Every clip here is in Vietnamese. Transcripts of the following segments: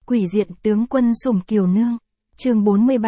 Quỷ diện tướng quân Sủng Kiều Nương. Chương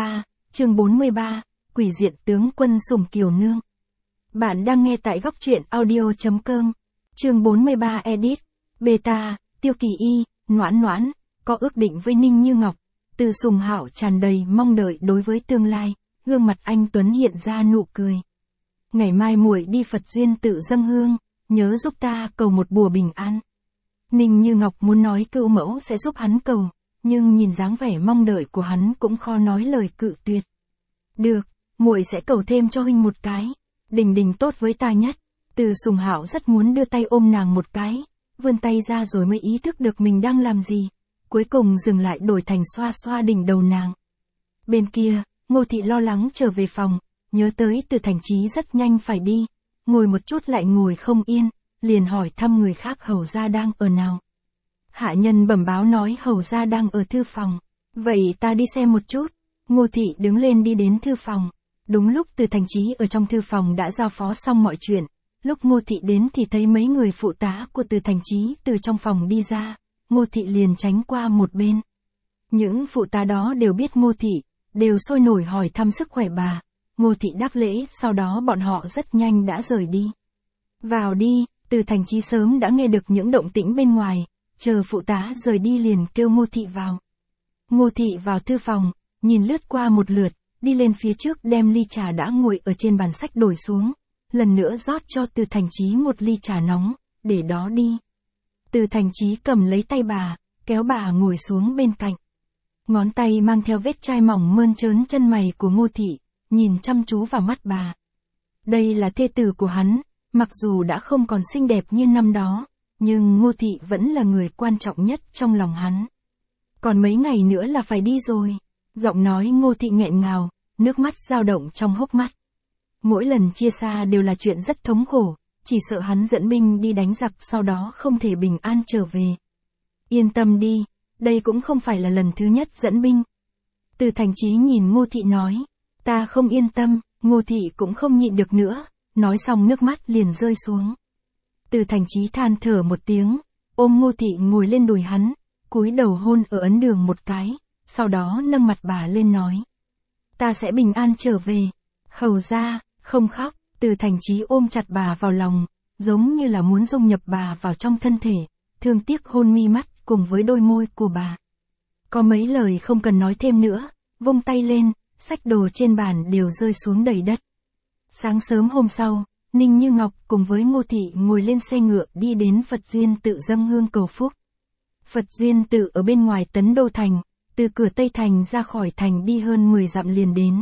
43, Quỷ diện tướng quân Sủng Kiều Nương. Bạn đang nghe tại góc truyện audio.com. Chương 43 edit. Beta, Tiêu Kỳ Y, Noãn Noãn, có ước định với Ninh Như Ngọc. Từ Sùng Hạo tràn đầy mong đợi đối với tương lai, gương mặt anh Tuấn hiện ra nụ cười. Ngày mai muội đi Phật duyên tự dâng hương, nhớ giúp ta cầu một bùa bình an. Ninh Như Ngọc muốn nói cữu mẫu sẽ giúp hắn cầu, nhưng nhìn dáng vẻ mong đợi của hắn cũng khó nói lời cự tuyệt. Được, muội sẽ cầu thêm cho huynh một cái. Đình Đình tốt với ta nhất. Từ Sùng Hạo rất muốn đưa tay ôm nàng một cái, vươn tay ra rồi mới ý thức được mình đang làm gì. Cuối cùng dừng lại đổi thành xoa xoa đỉnh đầu nàng. Bên kia, Ngô Thị lo lắng trở về phòng, nhớ tới Từ Thành Chí rất nhanh phải đi, ngồi một chút lại ngồi không yên, liền hỏi thăm người khác hầu gia đang ở nào. Hạ nhân bẩm báo nói hầu gia đang ở thư phòng. Vậy ta đi xem một chút. Ngô Thị đứng lên đi đến thư phòng. Đúng lúc Từ Thành Chí ở trong thư phòng đã giao phó xong mọi chuyện. Lúc Ngô Thị đến thì thấy mấy người phụ tá của Từ Thành Chí từ trong phòng đi ra. Ngô Thị liền tránh qua một bên. Những phụ tá đó đều biết Ngô Thị, đều sôi nổi hỏi thăm sức khỏe bà. Ngô Thị đáp lễ, sau đó bọn họ rất nhanh đã rời đi. Vào đi. Từ Thành Chí sớm đã nghe được những động tĩnh bên ngoài, chờ phụ tá rời đi liền kêu Ngô Thị vào. Ngô Thị vào thư phòng, nhìn lướt qua một lượt, đi lên phía trước đem ly trà đã nguội ở trên bàn sách đổi xuống, lần nữa rót cho Từ Thành Chí một ly trà nóng, để đó đi. Từ Thành Chí cầm lấy tay bà, kéo bà ngồi xuống bên cạnh. Ngón tay mang theo vết chai mỏng mơn trớn chân mày của Ngô Thị, nhìn chăm chú vào mắt bà. Đây là thê tử của hắn. Mặc dù đã không còn xinh đẹp như năm đó, nhưng Ngô Thị vẫn là người quan trọng nhất trong lòng hắn. Còn mấy ngày nữa là phải đi rồi. Giọng nói Ngô Thị nghẹn ngào, nước mắt dao động trong hốc mắt. Mỗi lần chia xa đều là chuyện rất thống khổ, chỉ sợ hắn dẫn binh đi đánh giặc sau đó không thể bình an trở về. Yên tâm đi, đây cũng không phải là lần thứ nhất dẫn binh. Từ Thành Chí nhìn Ngô Thị nói, ta không yên tâm. Ngô Thị cũng không nhịn được nữa. Nói xong nước mắt liền rơi xuống. Từ Thành Chí than thở một tiếng, ôm Ngô Thị ngồi lên đùi hắn, cúi đầu hôn ở ấn đường một cái, sau đó nâng mặt bà lên nói. Ta sẽ bình an trở về. Hầu gia, không khóc. Từ Thành Chí ôm chặt bà vào lòng, giống như là muốn dung nhập bà vào trong thân thể, thương tiếc hôn mi mắt cùng với đôi môi của bà. Có mấy lời không cần nói thêm nữa, vung tay lên, xách đồ trên bàn đều rơi xuống đầy đất. Sáng sớm hôm sau, Ninh Như Ngọc cùng với Ngô Thị ngồi lên xe ngựa đi đến Phật duyên tự dâng hương cầu phúc. Phật duyên tự ở bên ngoài Tấn Đô Thành, từ cửa Tây Thành ra khỏi thành đi hơn 10 dặm liền đến.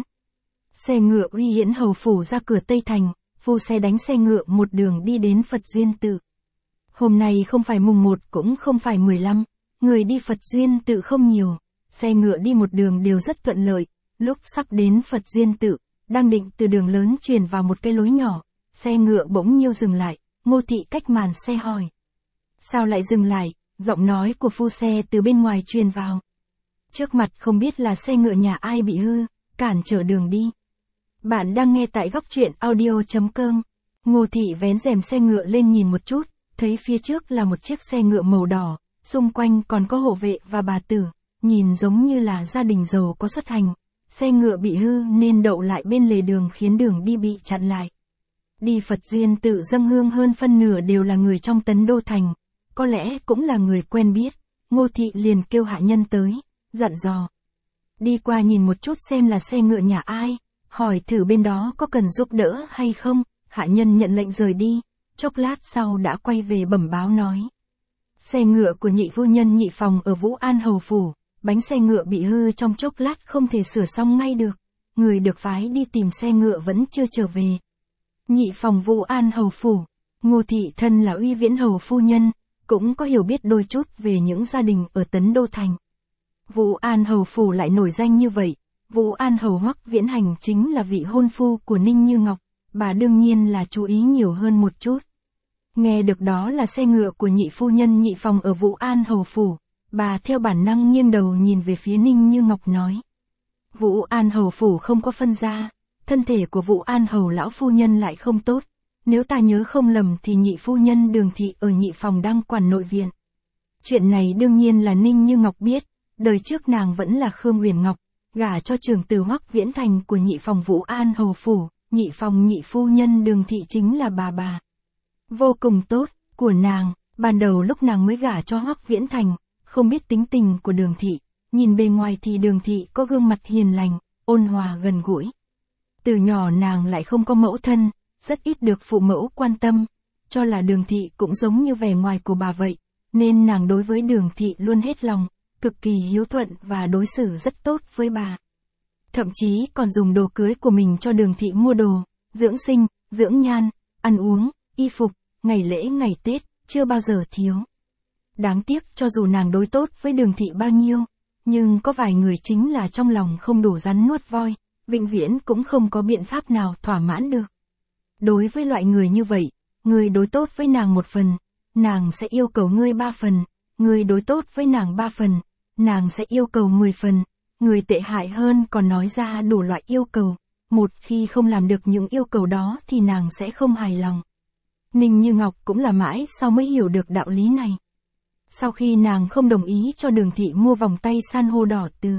Xe ngựa uy hiển hầu phủ ra cửa Tây Thành, phu xe đánh xe ngựa một đường đi đến Phật duyên tự. Hôm nay không phải mùng 1 cũng không phải 15, người đi Phật duyên tự không nhiều, xe ngựa đi một đường đều rất thuận lợi. Lúc sắp đến Phật duyên tự, đang định từ đường lớn truyền vào một cái lối nhỏ, xe ngựa bỗng nhiêu dừng lại. Ngô Thị cách màn xe hỏi. Sao lại dừng lại? Giọng nói của phu xe từ bên ngoài truyền vào. Trước mặt không biết là xe ngựa nhà ai bị hư, cản trở đường đi. Bạn đang nghe tại góc truyện audio.com. Ngô Thị vén rèm xe ngựa lên nhìn một chút, thấy phía trước là một chiếc xe ngựa màu đỏ, xung quanh còn có hộ vệ và bà tử, nhìn giống như là gia đình giàu có xuất hành. Xe ngựa bị hư nên đậu lại bên lề đường khiến đường đi bị chặn lại. Đi Phật duyên tự dâng hương hơn phân nửa đều là người trong Tấn Đô Thành, có lẽ cũng là người quen biết. Ngô Thị liền kêu hạ nhân tới, dặn dò. Đi qua nhìn một chút xem là xe ngựa nhà ai, hỏi thử bên đó có cần giúp đỡ hay không. Hạ nhân nhận lệnh rời đi, chốc lát sau đã quay về bẩm báo nói. Xe ngựa của nhị phu nhân Nhị Phòng ở Vũ An hầu phủ. Bánh xe ngựa bị hư trong chốc lát không thể sửa xong ngay được. Người được phái đi tìm xe ngựa vẫn chưa trở về. Nhị Phòng Vũ An hầu phủ. Ngô Thị thân là uy viễn hầu phu nhân, cũng có hiểu biết đôi chút về những gia đình ở Tấn Đô Thành. Vũ An hầu phủ lại nổi danh như vậy. Vũ An hầu Hoắc Viễn Hành chính là vị hôn phu của Ninh Như Ngọc. Bà đương nhiên là chú ý nhiều hơn một chút. Nghe được đó là xe ngựa của nhị phu nhân Nhị Phòng ở Vũ An hầu phủ. Bà theo bản năng nghiêng đầu nhìn về phía Ninh Như Ngọc nói. Vũ An hầu phủ không có phân gia, thân thể của Vũ An hầu lão phu nhân lại không tốt. Nếu ta nhớ không lầm thì nhị phu nhân Đường Thị ở Nhị Phòng đang quản nội viện. Chuyện này đương nhiên là Ninh Như Ngọc biết, đời trước nàng vẫn là Khương Uyển Ngọc, gả cho trưởng tử Hoắc Viễn Thành của nhị phòng Vũ An hầu phủ, nhị phòng nhị phu nhân Đường Thị chính là bà vô cùng tốt của nàng. Ban đầu lúc nàng mới gả cho Hoắc Viễn Thành, không biết tính tình của Đường Thị, nhìn bề ngoài thì Đường Thị có gương mặt hiền lành, ôn hòa gần gũi. Từ nhỏ nàng lại không có mẫu thân, rất ít được phụ mẫu quan tâm, cho là Đường Thị cũng giống như vẻ ngoài của bà vậy, nên nàng đối với Đường Thị luôn hết lòng, cực kỳ hiếu thuận và đối xử rất tốt với bà. Thậm chí còn dùng đồ cưới của mình cho Đường Thị mua đồ, dưỡng sinh, dưỡng nhan, ăn uống, y phục, ngày lễ ngày Tết, chưa bao giờ thiếu. Đáng tiếc cho dù nàng đối tốt với Đường Thị bao nhiêu, nhưng có vài người chính là trong lòng không đủ rắn nuốt voi, vĩnh viễn cũng không có biện pháp nào thỏa mãn được. Đối với loại người như vậy, người đối tốt với nàng 1 phần, nàng sẽ yêu cầu ngươi 3 phần, người đối tốt với nàng 3 phần, nàng sẽ yêu cầu 10 phần, người tệ hại hơn còn nói ra đủ loại yêu cầu, một khi không làm được những yêu cầu đó thì nàng sẽ không hài lòng. Ninh Như Ngọc cũng là mãi sau mới hiểu được đạo lý này. Sau khi nàng không đồng ý cho Đường Thị mua vòng tay san hô đỏ từ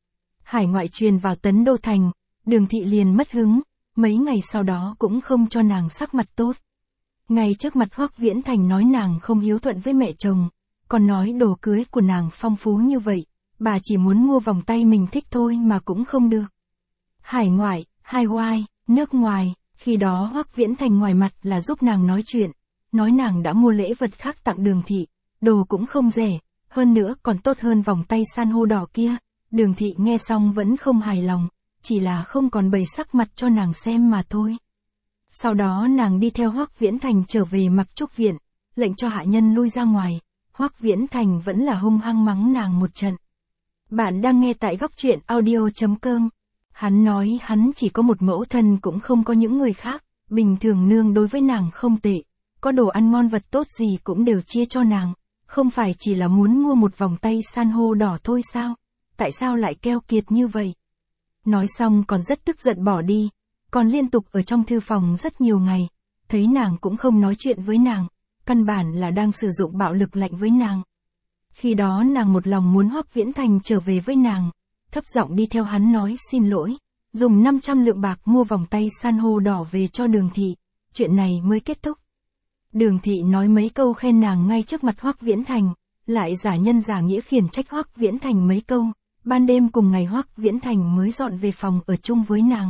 hải ngoại truyền vào Tấn Đô Thành, Đường Thị liền mất hứng, mấy ngày sau đó cũng không cho nàng sắc mặt tốt. Ngay trước mặt Hoắc Viễn Thành nói nàng không hiếu thuận với mẹ chồng, còn nói đồ cưới của nàng phong phú như vậy, bà chỉ muốn mua vòng tay mình thích thôi mà cũng không được. Hải ngoại, Hawaii, nước ngoài, khi đó Hoắc Viễn Thành ngoài mặt là giúp nàng nói chuyện, nói nàng đã mua lễ vật khác tặng Đường Thị, đồ cũng không rẻ, hơn nữa còn tốt hơn vòng tay san hô đỏ kia. Đường Thị nghe xong vẫn không hài lòng, chỉ là không còn bày sắc mặt cho nàng xem mà thôi. Sau đó nàng đi theo Hoắc Viễn Thành trở về Mặc Trúc viện, lệnh cho hạ nhân lui ra ngoài, Hoắc Viễn Thành vẫn là hung hăng mắng nàng một trận. Bạn đang nghe tại góc truyện audio.com. Hắn nói hắn chỉ có một mẫu thân cũng không có những người khác, bình thường nương đối với nàng không tệ, có đồ ăn ngon vật tốt gì cũng đều chia cho nàng, không phải chỉ là muốn mua một vòng tay san hô đỏ thôi sao, tại sao lại keo kiệt như vậy. Nói xong còn rất tức giận bỏ đi, còn liên tục ở trong thư phòng rất nhiều ngày, thấy nàng cũng không nói chuyện với nàng, căn bản là đang sử dụng bạo lực lạnh với nàng. Khi đó nàng một lòng muốn Hoắc Viễn Thành trở về với nàng, thấp giọng đi theo hắn nói xin lỗi, dùng 500 lượng bạc mua vòng tay san hô đỏ về cho Đường Thị, chuyện này mới kết thúc. Đường Thị nói mấy câu khen nàng ngay trước mặt Hoắc Viễn Thành, lại giả nhân giả nghĩa khiển trách Hoắc Viễn Thành mấy câu, ban đêm cùng ngày Hoắc Viễn Thành mới dọn về phòng ở chung với nàng.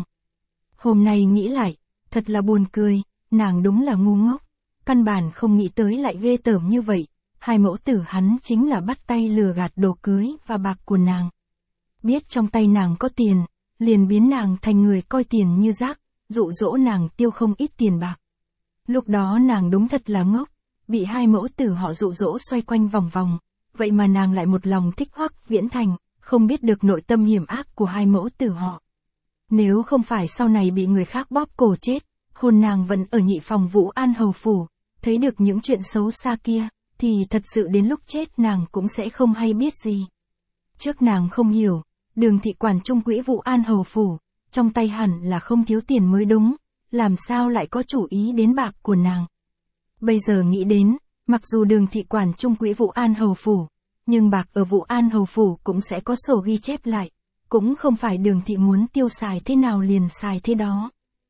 Hôm nay nghĩ lại, thật là buồn cười, nàng đúng là ngu ngốc, căn bản không nghĩ tới lại ghê tởm như vậy, hai mẫu tử hắn chính là bắt tay lừa gạt đồ cưới và bạc của nàng. Biết trong tay nàng có tiền, liền biến nàng thành người coi tiền như rác, dụ dỗ nàng tiêu không ít tiền bạc. Lúc đó nàng đúng thật là ngốc, bị hai mẫu tử họ dụ dỗ xoay quanh vòng vòng, vậy mà nàng lại một lòng thích Hoắc Viễn Thành, không biết được nội tâm hiểm ác của hai mẫu tử họ. Nếu không phải sau này bị người khác bóp cổ chết, hồn nàng vẫn ở nhị phòng Vũ An hầu phủ, thấy được những chuyện xấu xa kia, thì thật sự đến lúc chết nàng cũng sẽ không hay biết gì. Trước nàng không hiểu, Đường Thị quản trung quỹ Vũ An hầu phủ, trong tay hẳn là không thiếu tiền mới đúng, làm sao lại có chủ ý đến bạc của nàng. Bây giờ nghĩ đến, mặc dù Đường Thị quản trung quỹ Vũ An hầu phủ, nhưng bạc ở Vũ An hầu phủ cũng sẽ có sổ ghi chép lại, cũng không phải Đường Thị muốn tiêu xài thế nào liền xài thế đó.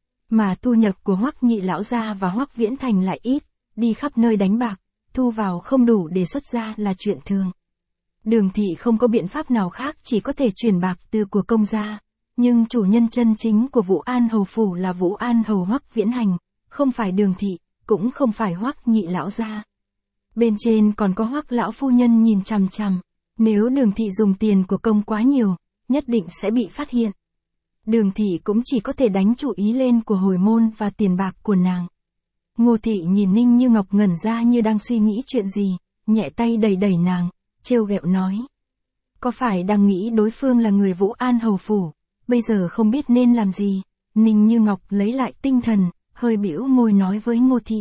Mà thu nhập của Hoắc nhị lão gia và Hoắc Viễn Thành lại ít, đi khắp nơi đánh bạc, thu vào không đủ để xuất ra là chuyện thường. Đường Thị không có biện pháp nào khác chỉ có thể chuyển bạc từ của công ra, nhưng chủ nhân chân chính của Vũ An hầu phủ là Vũ An hầu Hoắc Viễn Hành, không phải Đường Thị, cũng không phải Hoắc nhị lão gia. Bên trên còn có Hoắc lão phu nhân nhìn chằm chằm, nếu Đường Thị dùng tiền của công quá nhiều, nhất định sẽ bị phát hiện. Đường Thị cũng chỉ có thể đánh chủ ý lên của hồi môn và tiền bạc của nàng. Ngô Thị nhìn Ninh Như Ngọc ngẩn ra như đang suy nghĩ chuyện gì, nhẹ tay đẩy đẩy nàng, trêu ghẹo nói. Có phải đang nghĩ đối phương là người Vũ An hầu phủ, bây giờ không biết nên làm gì? Ninh Như Ngọc lấy lại tinh thần, hơi bĩu môi nói với Ngô Thị.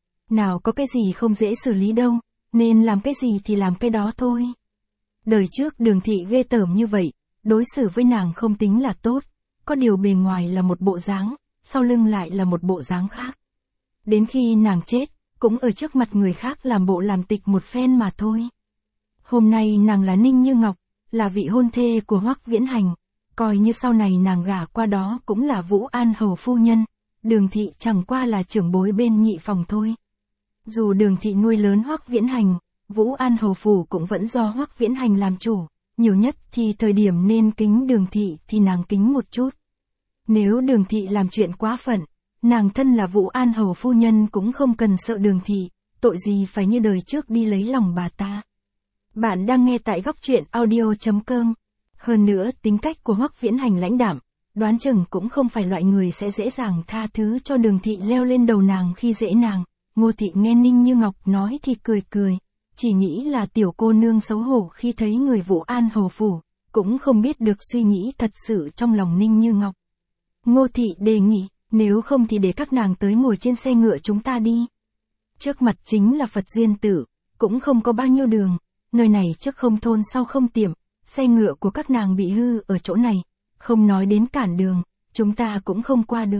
Nào có cái gì không dễ xử lý đâu, nên làm cái gì thì làm cái đó thôi. Đời trước Đường Thị ghê tởm như vậy, đối xử với nàng không tính là tốt, có điều bề ngoài là một bộ dáng, sau lưng lại là một bộ dáng khác. Đến khi nàng chết, cũng ở trước mặt người khác làm bộ làm tịch một phen mà thôi. Hôm nay nàng là Ninh Như Ngọc, là vị hôn thê của Hoắc Viễn Hành, coi như sau này nàng gả qua đó cũng là Vũ An Hầu phu nhân, Đường thị chẳng qua là trưởng bối bên nhị phòng thôi. Dù Đường thị nuôi lớn Hoắc Viễn Hành, Vũ An Hầu phủ cũng vẫn do Hoắc Viễn Hành làm chủ, nhiều nhất thì thời điểm nên kính Đường thị thì nàng kính một chút. Nếu Đường thị làm chuyện quá phận, nàng thân là Vũ An Hầu phu nhân cũng không cần sợ Đường thị, tội gì phải như đời trước đi lấy lòng bà ta. Bạn đang nghe tại góc truyện audio.com. Hơn nữa tính cách của Hoắc Viễn Hành lãnh đạm, đoán chừng cũng không phải loại người sẽ dễ dàng tha thứ cho Đường thị leo lên đầu nàng khi dễ nàng. Ngô thị nghe Ninh Như Ngọc nói thì cười cười, chỉ nghĩ là tiểu cô nương xấu hổ khi thấy người Vũ An Hầu phủ, cũng không biết được suy nghĩ thật sự trong lòng Ninh Như Ngọc. Ngô thị đề nghị, nếu không thì để các nàng tới ngồi trên xe ngựa chúng ta đi. Trước mặt chính là Phật Duyên Tử, cũng không có bao nhiêu đường, nơi này trước không thôn sau không tiệm, xe ngựa của các nàng bị hư ở chỗ này, không nói đến cản đường, chúng ta cũng không qua được.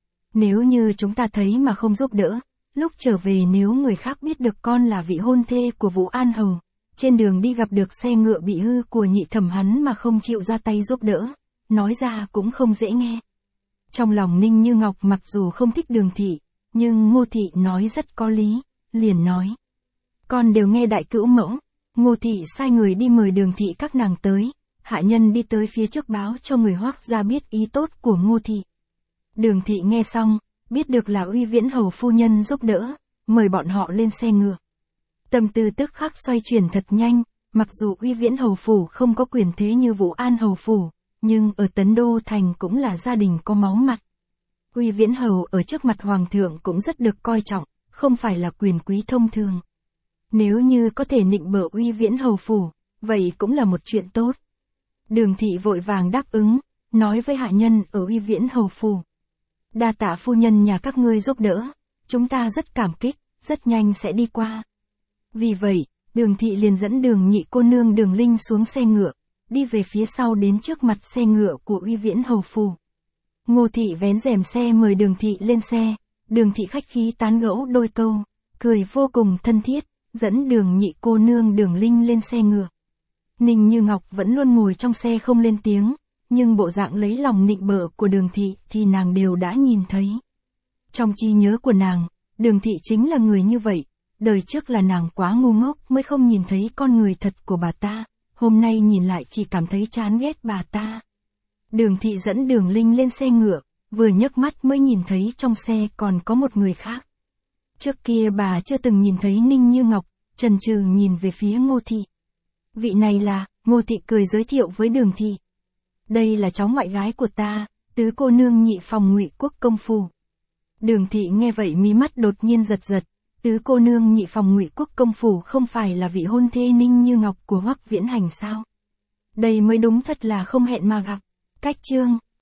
Nếu như chúng ta thấy mà không giúp đỡ, lúc trở về nếu người khác biết được con là vị hôn thê của Vũ An Hầu, trên đường đi gặp được xe ngựa bị hư của nhị thẩm hắn mà không chịu ra tay giúp đỡ, nói ra cũng không dễ nghe. Trong lòng Ninh Như Ngọc mặc dù không thích Đường thị, nhưng Ngô thị nói rất có lý, liền nói. Con đều nghe đại cữu mẫu. Ngô thị sai người đi mời Đường thị các nàng tới, hạ nhân đi tới phía trước báo cho người Hoắc gia biết ý tốt của Ngô thị. Đường thị nghe xong, biết được là Uy Viễn Hầu phu nhân giúp đỡ, mời bọn họ lên xe ngựa. Tâm tư tức khắc xoay chuyển thật nhanh, mặc dù Uy Viễn Hầu phủ không có quyền thế như Vũ An Hầu phủ, nhưng ở Tấn Đô thành cũng là gia đình có máu mặt. Uy Viễn Hầu ở trước mặt hoàng thượng cũng rất được coi trọng, không phải là quyền quý thông thường. Nếu như có thể nịnh bợ Uy Viễn Hầu phủ, vậy cũng là một chuyện tốt. Đường thị vội vàng đáp ứng, nói với hạ nhân ở Uy Viễn Hầu phủ. Đa tạ phu nhân nhà các ngươi giúp đỡ, chúng ta rất cảm kích, rất nhanh sẽ đi qua. Vì vậy, Đường thị liền dẫn Đường nhị cô nương Đường Linh xuống xe ngựa, đi về phía sau đến trước mặt xe ngựa của Uy Viễn Hầu phủ. Ngô thị vén rèm xe mời Đường thị lên xe, Đường thị khách khí tán gẫu đôi câu, cười vô cùng thân thiết, dẫn Đường nhị cô nương Đường Linh lên xe ngựa. Ninh Như Ngọc vẫn luôn ngồi trong xe không lên tiếng, nhưng bộ dạng lấy lòng nịnh bợ của Đường thị thì nàng đều đã nhìn thấy. Trong trí nhớ của nàng, Đường thị chính là người như vậy, đời trước là nàng quá ngu ngốc mới không nhìn thấy con người thật của bà ta, hôm nay nhìn lại chỉ cảm thấy chán ghét bà ta. Đường thị dẫn Đường Linh lên xe ngựa, vừa nhấc mắt mới nhìn thấy trong xe còn có một người khác. Trước kia bà chưa từng nhìn thấy Ninh Như Ngọc, chần chừ nhìn về phía Ngô thị. Vị này là, Ngô thị cười giới thiệu với Đường thị. Đây là cháu ngoại gái của ta, tứ cô nương nhị phòng Ngụy Quốc công phủ. Đường thị nghe vậy mí mắt đột nhiên giật giật, tứ cô nương nhị phòng Ngụy Quốc công phủ không phải là vị hôn thê Ninh Như Ngọc của Hoắc Viễn Hành sao? Đây mới đúng thật là không hẹn mà gặp. Cách chương